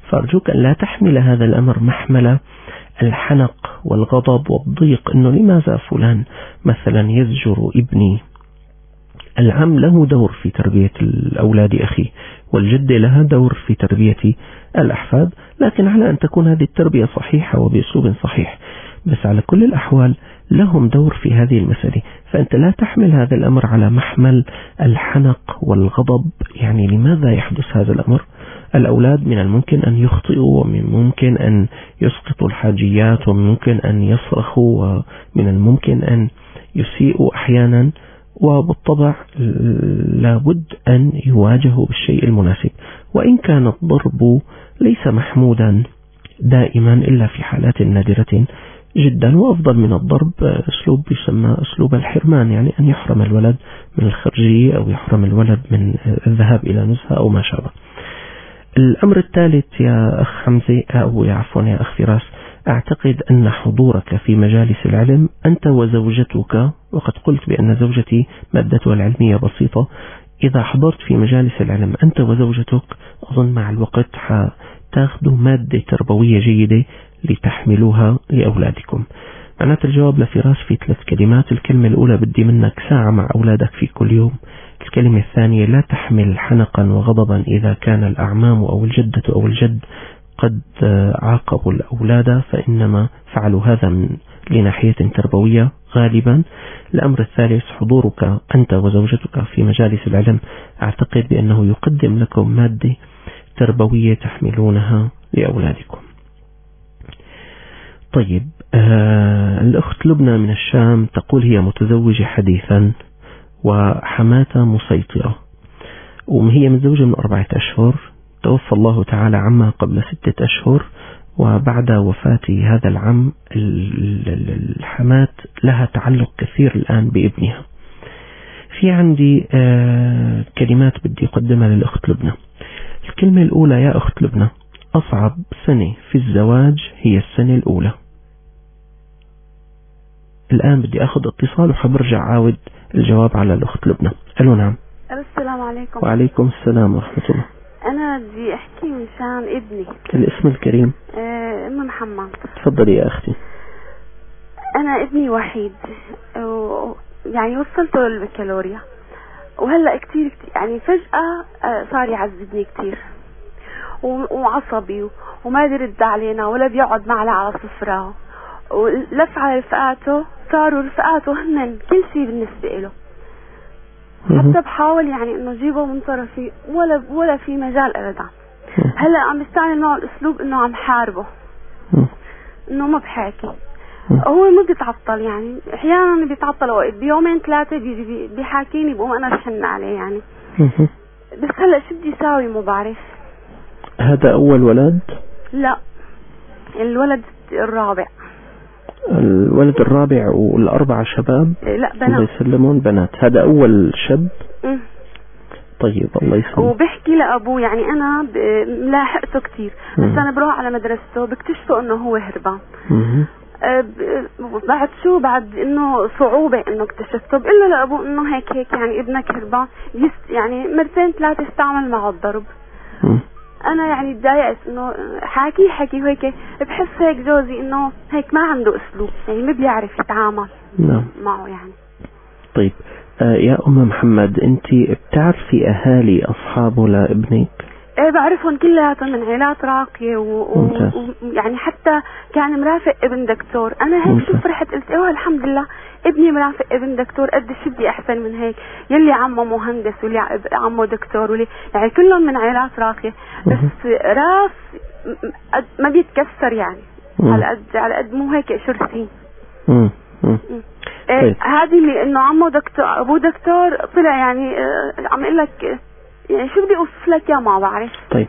فأرجوك أن لا تحمل هذا الأمر محمل الحنق والغضب والضيق، إنه لماذا فلان مثلا يزجر ابني. العم له دور في تربية الأولاد أخي، والجدة لها دور في تربية الأحفاد، لكن على أن تكون هذه التربية صحيحة وبأسلوب صحيح. بس على كل الأحوال لهم دور في هذه المسألة، فأنت لا تحمل هذا الأمر على محمل الحنق والغضب. يعني لماذا يحدث هذا الأمر؟ الأولاد من الممكن أن يخطئوا، ومن الممكن أن يسقطوا الحاجيات، ومن الممكن أن يصرخوا، ومن الممكن أن يسيئوا أحيانا، وبالطبع لابد أن يواجهوا بالشيء المناسب. وإن كان الضرب ليس محمودا دائما إلا في حالات نادرة جدا، وأفضل من الضرب أسلوب يسمى أسلوب الحرمان، يعني أن يحرم الولد من الخرجية أو يحرم الولد من الذهاب إلى نزهة أو ما شابه. الأمر الثالث يا أخ حمزة أو يا أخ فراس، أعتقد أن حضورك في مجالس العلم أنت وزوجتك، وقد قلت بأن زوجتي مادتها العلمية بسيطة، إذا حضرت في مجالس العلم أنت وزوجتك أظن مع الوقت تاخذوا مادة تربوية جيدة لتحملوها لأولادكم. معنات الجواب لفراس في 3 كلمات. الكلمة الأولى: بدي منك ساعة مع أولادك في كل يوم. الكلمة الثانية: لا تحمل حنقا وغضبا إذا كان الأعمام أو الجدة أو الجد قد عاقبوا الأولاد، فإنما فعلوا هذا لناحية تربوية غالبا. الأمر الثالث: حضورك أنت وزوجتك في مجالس العلم أعتقد بأنه يقدم لكم مادة تربوية تحملونها لأولادكم. طيب، الأخت لبنى من الشام تقول هي متزوجة حديثا وحماتها مسيطرة، وهي متزوجة من 4 أشهر. توفى الله تعالى عمها قبل 6 أشهر، وبعد وفاة هذا العم الحمات لها تعلق كثير الآن بابنها. في عندي كلمات بدي أقدمها للأخت لبنى. الكلمة الأولى يا أخت لبنى: أصعب سنة في الزواج هي السنة الأولى. الآن بدي أخذ اتصال وحبرجع عاود الجواب على الأخت لبنى. ألو نعم. السلام عليكم. وعليكم السلام ورحمة الله. أنا بدي أحكي من شان ابني. الاسم الكريم؟ أم محمد. تفضلي يا أختي. أنا ابني وحيد، يعني وصلته للبكالوريا، وهلأ كتير يعني فجأة صار يعذبني كتير وعصبي وما يرد علينا ولا بيقعد معنا على صفرة، ولف على رفقاته، صاروا رفقاته هن كل شيء بالنسبة له. حتى بحاول يعني انه جيبه من طرفي ولا في مجال ابدا. هلا عم بستعمل معه الاسلوب انه عم حاربه، انه ما بحاكي. هو ما بيتعطل، يعني احيانا بيتعطل اوقات بيومين 3 بيحاكيني، بقوم انا بحن عليه يعني. بس هلا شو بدي اساوي ما بعرف. هذا اول ولد؟ لا، الولد الرابع. الولد الرابع والأربعة شباب؟ لا، بنات. الله يسلمون بنات. هذا أول شاب؟ طيب الله يسلمك. وبحكي لأبوه، يعني أنا ملاحقته كتير، بس أنا بروح على مدرسته بكتشفه إنه هو هربان. بعد شو، بعد إنه صعوبة إنه اكتشفته، بقول له لأبوه إنه هيك يعني ابنك هربان، يعني 2 3 استعمل معه الضرب. أنا يعني تضايقت إنه حكي وهيك، بحس هيك جوزي إنه هيك ما عنده أسلوب، يعني ما بيعرف يتعامل معه يعني. طيب يا أم محمد، أنت بتعرفي أهالي أصحابه لابنك؟ ايه بعرفهم كلياتهم من عائلات راقية ويعني حتى كان مرافق ابن دكتور. انا هيك شوف رحت قلت الحمد لله ابني مرافق ابن دكتور، قد شو بدي احسن من هيك؟ يلي عمه مهندس واللي عمه دكتور واللي يعني كلهم من عائلات راقية، بس راس ما بيتكسر يعني. على قد مو هيك شرسين. طيب. هذه اللي انه عمه دكتور ابوه دكتور طلع يعني عم اقول لك يعني شو بدي اوصف لك يا ما بعرف. طيب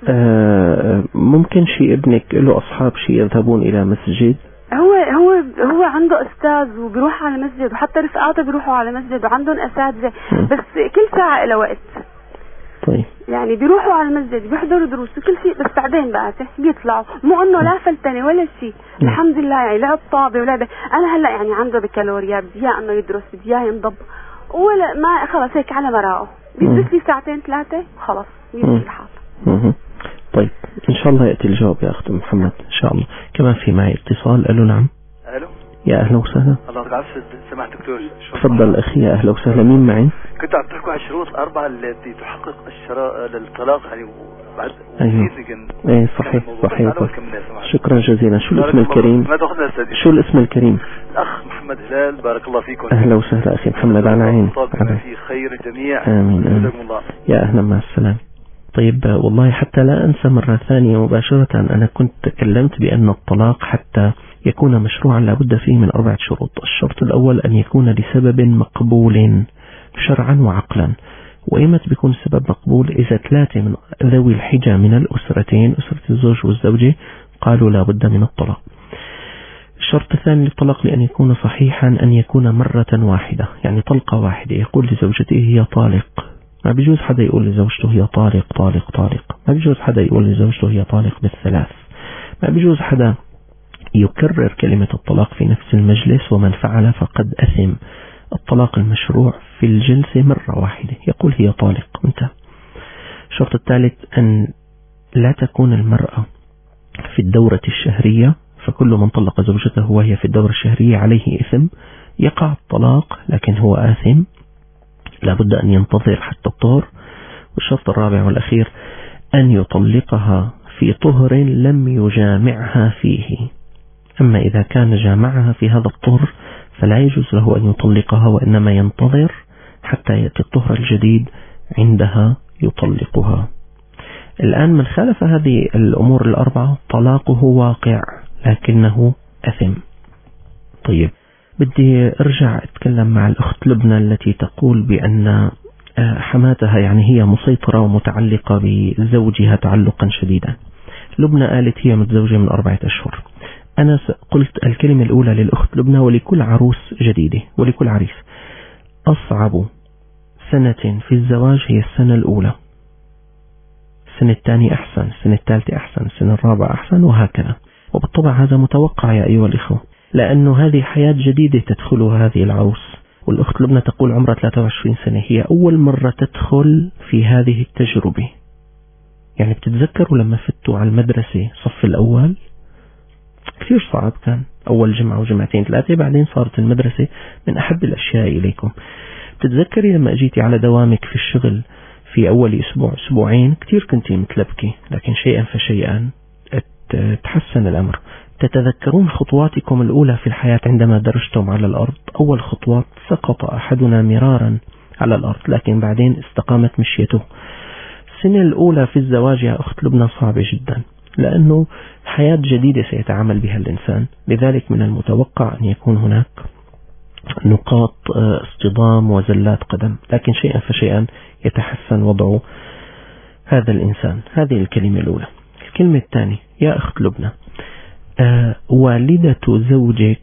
ممكن شي ابنك له اصحاب شي يذهبون الى مسجد؟ هو عنده استاذ وبيروح على مسجد، وحتى رفقاته بيروحوا على مسجد وعندهم اساتذه، بس كل ساعه له وقت. طيب. يعني بيروحوا على المسجد بيحضروا دروس وكل شيء، بس بعدين بقى بيطلعوا، مو انه لا فلتنه ولا شيء. الحمد لله يعني لعب طابه ولعبه. انا هلا يعني عنده بكالوريا، بدي اياه انه يدرس، بدي اياه ينضب، ولا ما خلص هيك على مراقه بيدرس لي 2 3 وخلص يمشي الحال. طيب إن شاء الله يأتي الجواب يا أخت محمد إن شاء الله. كمان في معي اتصال. ألو نعم. ألو يا أهلا وسهلا. الله يعافيك سمعت دكتور. تفضل أخي يا أهلا وسهلا. مين معي؟ كنت عم تحكوا عن الشروط الأربعة التي تحقق للطلاق يعني بعد. أيوه إيه صحيح صحيح. شكرا جزيلا. شو الاسم الكريم؟ شو الاسم الكريم؟ الأخ محمد هلال بارك الله فيكم. أهلا وسهلا أخي محمد على عين. في خير الجميع. آمين. يا أهلا مع السلامة. طيب والله حتى لا أنسى مرة ثانية مباشرة أنا كنت تكلمت بأن الطلاق حتى يكون مشروعا لابد فيه من 4 شروط. الشرط الأول أن يكون لسبب مقبول شرعا وعقلا. وإمتى بيكون السبب مقبول؟ إذا 3 من ذوي الحجة من الأسرتين أسرة الزوج والزوجة قالوا لابد من الطلاق. الشرط الثاني للطلاق لأن يكون صحيحا أن يكون مرة واحدة، يعني طلقة واحدة. يقول لزوجته هي طالق. ما بيجوز حدا يقول لزوجته هي طالق طالق طالق. ما بيجوز حدا يقول لزوجته هي طالق بالثلاث. ما بيجوز حدا يكرر كلمة الطلاق في نفس المجلس، ومن فعل فقد أثم. الطلاق المشروع في الجلسة مرة واحدة، يقول هي طالق انتهى. الشرط الثالث أن لا تكون المرأة في الدورة الشهرية، فكل من طلق زوجته وهي في الدورة الشهرية عليه إثم. يقع الطلاق لكن هو آثم، لابد أن ينتظر حتى الطهر. والشرط الرابع والأخير أن يطلقها في طهر لم يجامعها فيه. أما إذا كان جامعها في هذا الطهر فلا يجوز له أن يطلقها، وإنما ينتظر حتى يأتي الطهر الجديد عندها يطلقها. الآن من خالف هذه الأمور الأربعة طلاقه واقع لكنه أثم. طيب بدي أرجع أتكلم مع الأخت لبنى التي تقول بأن حماتها يعني هي مسيطرة ومتعلقة بزوجها تعلقا شديدا. لبنى قالت هي متزوجة من 4 أشهر. أنا قلت الكلمة الأولى للأخت لبنى ولكل عروس جديدة ولكل عريس: أصعب سنة في الزواج هي السنة الأولى، السنة الثانية أحسن، السنة الثالثة أحسن، السنة الرابعة أحسن، وهكذا. وبالطبع هذا متوقع يا أيها الإخوة، لأنه هذه حياة جديدة تدخلها هذه العروس. والأخت لبنى تقول عمرها 23 سنة، هي أول مرة تدخل في هذه التجربة. يعني بتتذكروا لما فتوا على المدرسة صف الأول كثير صعب كان، أول جمعة وجمعتين 3، بعدين صارت المدرسة من أحب الأشياء إليكم. بتتذكري لما أجيتي على دوامك في الشغل في أول أسبوع أسبوعين كثير كنتي متلبكة، لكن شيئا فشيئا تحسن الأمر. تتذكرون خطواتكم الأولى في الحياة عندما درجتم على الأرض؟ أول خطوات سقط أحدنا مرارا على الأرض، لكن بعدين استقامت مشيته. السنة الأولى في الزواج يا أخت لبنى صعبة جدا، لأنه حياة جديدة سيتعامل بها الإنسان. لذلك من المتوقع أن يكون هناك نقاط اصطدام وزلات قدم، لكن شيئا فشيئا يتحسن وضع هذا الإنسان. هذه الكلمة الأولى. الكلمة الثانية يا أخت لبنى، والدة زوجك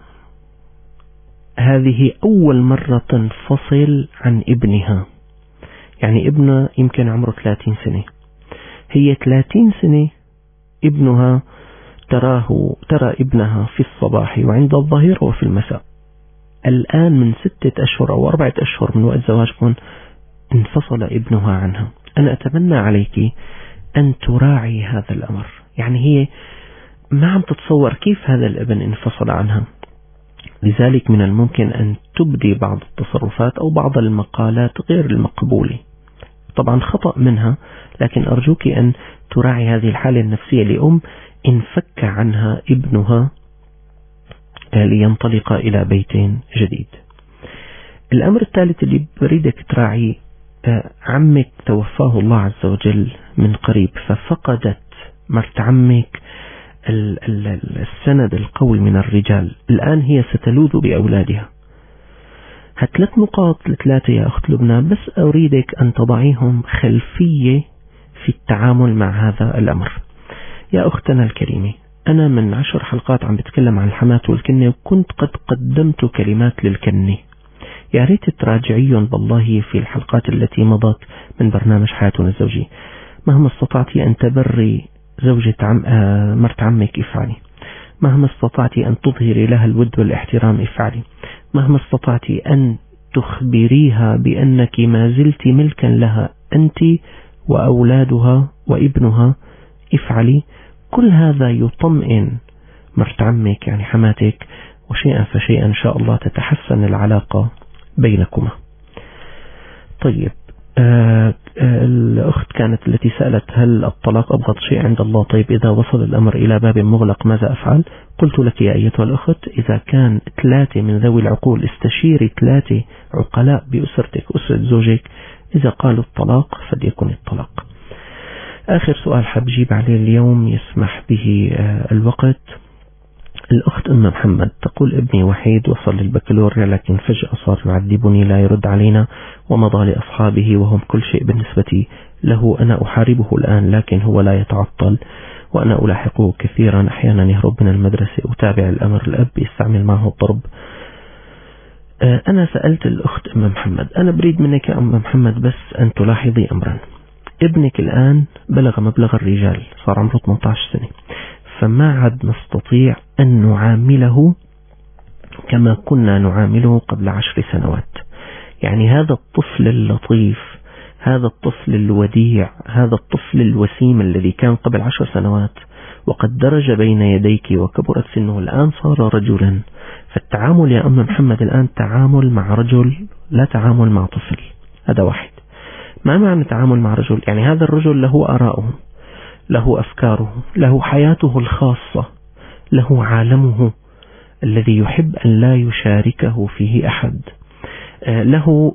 هذه أول مرة تنفصل عن ابنها، يعني ابنها يمكن عمره 30 سنة، هي 30 سنة ابنها ترى ابنها في الصباح وعند الظهيرة وفي المساء. الآن من 6 أشهر أو 4 أشهر من وقت زواجكم انفصل ابنها عنها. أنا أتمنى عليك أن تراعي هذا الأمر. يعني هي ما عم تتصور كيف هذا الابن انفصل عنها، لذلك من الممكن أن تبدي بعض التصرفات أو بعض المقالات غير المقبولة. طبعا خطأ منها، لكن أرجوك أن تراعي هذه الحالة النفسية لأم انفك عنها ابنها لينطلق إلى بيت جديد. الأمر الثالث اللي بريدك تراعي، عمك توفاه الله عز وجل من قريب، ففقدت مرت عمك السند القوي من الرجال. الآن هي ستلوذ بأولادها. هالثلاث نقاط ال3 يا أخت لبنى بس أريدك أن تضعيهم خلفية في التعامل مع هذا الأمر. يا أختنا الكريمة، أنا من 10 حلقات عم بتكلم عن الحماة والكنة، وكنت قد قدمت كلمات للكنة. يا ريت تراجعيهم بالله في الحلقات التي مضت من برنامج حياتنا الزوجية. مهما استطعتي أن تبري زوجة مرت عمك افعلي، مهما استطعتي أن تظهري لها الود والاحترام افعلي، مهما استطعتي أن تخبريها بأنك ما زلت ملكا لها أنت وأولادها وابنها افعلي، كل هذا يطمئن مرت عمك يعني حماتك، وشيئا فشيئا إن شاء الله تتحسن العلاقة بينكما. طيب الأخت كانت التي سألت هل الطلاق أبغض شيء عند الله؟ طيب إذا وصل الأمر إلى باب مغلق ماذا أفعل؟ قلت لك يا أيتها الأخت إذا كان 3 من ذوي العقول، استشيري 3 عقلاء بأسرتك أسرة زوجك، إذا قالوا الطلاق فليكن الطلاق. آخر سؤال حبجيب عليه اليوم يسمح به الوقت. الأخت أم محمد تقول ابني وحيد وصل للبكالوريا لكن فجأة صار يعذبني، لا يرد علينا ومضى لأصحابه وهم كل شيء بالنسبة له. أنا أحاربه الآن لكن هو لا يتعطل وأنا ألاحقه كثيرا، أحيانا يهرب من المدرسة، أتابع الأمر، الأب يستعمل معه الضرب. أنا سألت الأخت أم محمد، أنا بريد منك يا أم محمد بس أن تلاحظي أمرا. ابنك الآن بلغ مبلغ الرجال، صار عمره 18 سنة، فما عاد نستطيع أن نعامله كما كنا نعامله قبل 10 سنوات. يعني هذا الطفل اللطيف، هذا الطفل الوديع، هذا الطفل الوسيم الذي كان قبل 10 سنوات وقد درج بين يديك وكبرت سنه، الآن صار رجلا. فالتعامل يا أم محمد الآن تعامل مع رجل، لا تعامل مع طفل. هذا واحد. ما معنى تعامل مع رجل؟ يعني هذا الرجل له آراؤه، له أفكاره، له حياته الخاصة، له عالمه الذي يحب أن لا يشاركه فيه أحد، له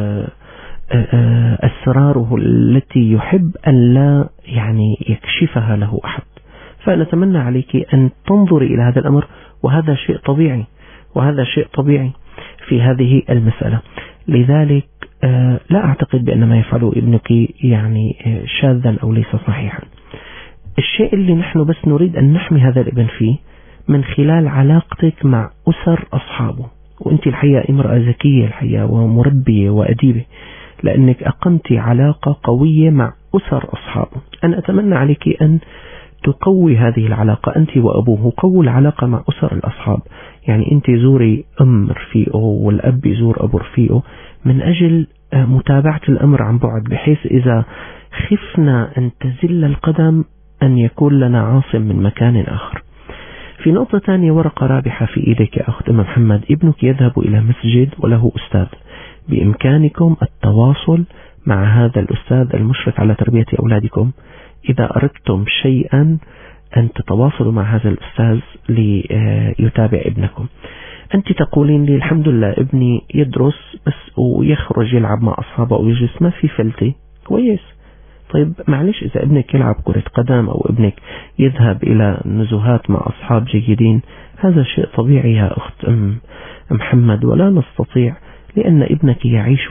أسراره التي يحب أن لا يعني يكشفها له أحد. فنتمنى عليك أن تنظري إلى هذا الأمر، وهذا شيء طبيعي، وهذا شيء طبيعي في هذه المسألة. لذلك لا أعتقد بأن ما يفعله ابنك يعني شاذا أو ليس صحيحا. الشيء اللي نحن بس نريد أن نحمي هذا الابن فيه من خلال علاقتك مع أسر أصحابه. وأنت الحقيقة امرأة ذكية الحقيقة ومربية وأديبة، لأنك أقمت علاقة قوية مع أسر أصحابه. أنا أتمنى عليك أن تقوي هذه العلاقة أنت وأبوه، قوي العلاقة مع أسر الأصحاب. يعني أنت زوري أم رفيقه والأب يزور أبو رفيقه من أجل متابعة الأمر عن بعد، بحيث إذا خفنا أن تزل القدم أن يكون لنا عاصم من مكان آخر. في نقطة ثانية، ورقة رابحة في إيدك يا أخت محمد. ابنك يذهب إلى مسجد وله أستاذ، بإمكانكم التواصل مع هذا الأستاذ المشرف على تربية أولادكم. إذا أردتم شيئا أن تتواصلوا مع هذا الأستاذ ليتابع ابنكم. أنت تقولين لي الحمد لله ابني يدرس بس ويخرج يلعب مع أصحابه ويجلس ما في فلتة، كويس. طيب معلش، إذا ابنك يلعب كرة قدم أو ابنك يذهب إلى نزهات مع أصحاب جيدين، هذا شيء طبيعي يا أخت محمد، ولا نستطيع، لأن ابنك يعيش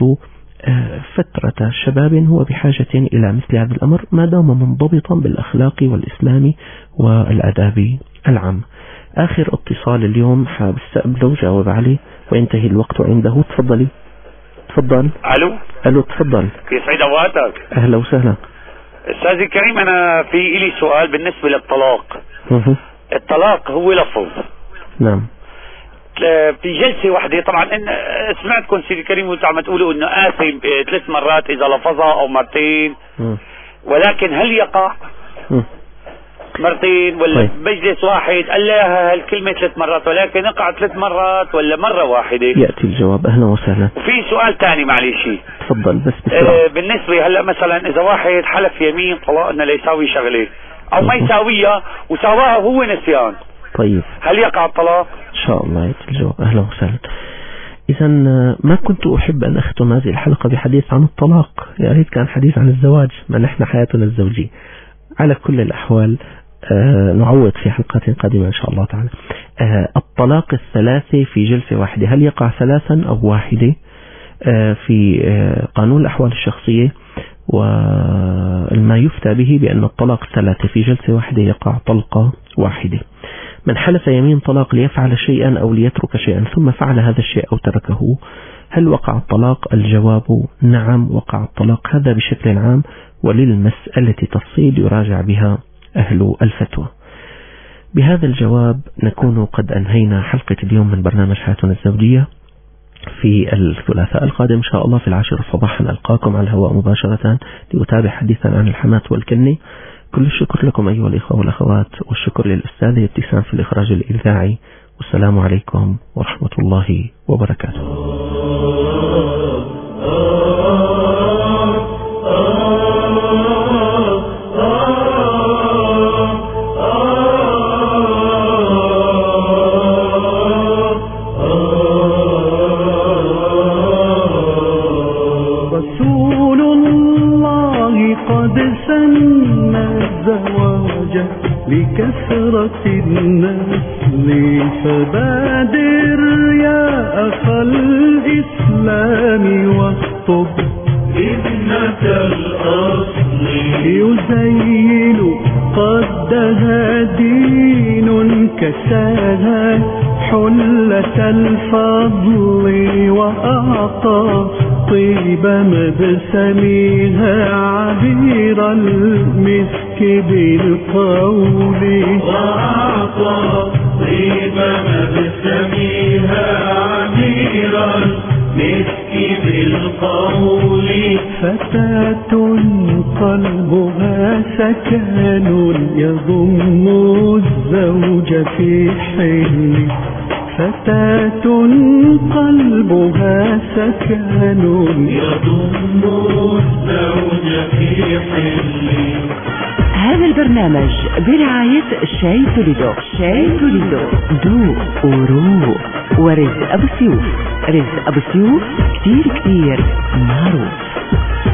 فترة شباب هو بحاجة إلى مثل هذا الأمر ما دام منضبطا بالأخلاق والإسلام والأداب العام. آخر اتصال اليوم حاب استقبله وجاوب عليه وينتهي الوقت عنده. تفضلي. تفضل. ألو تفضل. يسعد اوقاتك. أهلا وسهلا. أستاذي الكريم، أنا في إلي سؤال بالنسبة للطلاق. الطلاق هو لفظ. نعم. في جلسة واحدة، طبعا إن سمعتكم سيدي الكريم وانتم عم تقولوا إنه آثم 3 مرات إذا لفظها أو مرتين، ولكن هل يقع مرتين ولا بجلس واحد؟ قال لها هالكلمة 3 مرات، ولكن يقع 3 مرات ولا مرة واحدة؟ يأتي الجواب. أهلا وسهلا. وفي سؤال ثاني معلش. تفضل بس بسرعة. بالنسبة هلا مثلا إذا واحد حلف يمين طلاق إنه لا يساوي شغلة أو ما يساويها وسواها وهو نسيان، طيب هل يقع الطلاق؟ إن شاء الله يأتي الجواب. أهلا وسهلا. إذا ما كنت أحب أن أختم هذه الحلقة بحديث عن الطلاق، يا ريت كان حديث عن الزواج، ما نحن حياتنا الزوجية. على كل الأحوال نعوض في حلقات قادمة إن شاء الله تعالى. الطلاق 3 في جلسة واحدة، هل يقع 3 أو واحدة؟ في قانون الأحوال الشخصية وما يفتى به بأن الطلاق 3 في جلسة واحدة يقع طلقة واحدة. من حلف يمين طلاق ليفعل شيئا أو ليترك شيئا ثم فعل هذا الشيء أو تركه، هل وقع الطلاق؟ الجواب نعم وقع الطلاق. هذا بشكل عام، وللمسألة تفصيل يراجع بها أهل الفتوى. بهذا الجواب نكون قد أنهينا حلقة اليوم من برنامج حياتنا الزوجية. في الثلاثاء القادم إن شاء الله في 10 صباحا ألقاكم على الهواء مباشرة لأتابع حديثا عن الحماة والكني. كل الشكر لكم أيها الإخوة والأخوات، والشكر للأستاذ ابتسام في الإخراج الإذاعي، والسلام عليكم ورحمة الله وبركاته. رسول الله قد سن الزواج لكثرة النسل، فبادر يا أخا الإسلام واخطب ابنة الأصل، يزين قدها دين كساها حلة الفضل، وأعطى طيب مبسمها عبير المسك بالقول، وأعطى طيب مبسمها عبير المسك بالقول. فتاة قلبها سكن يضم الزوج في حلم، فتاة قلبها سكن يضم الزوج في حلم. هذا البرنامج برعاية شاي توليدو. شاي توليدو ذوق وروق. ورزق أبو سيوف. رزق أبو سيوف كتير معروف.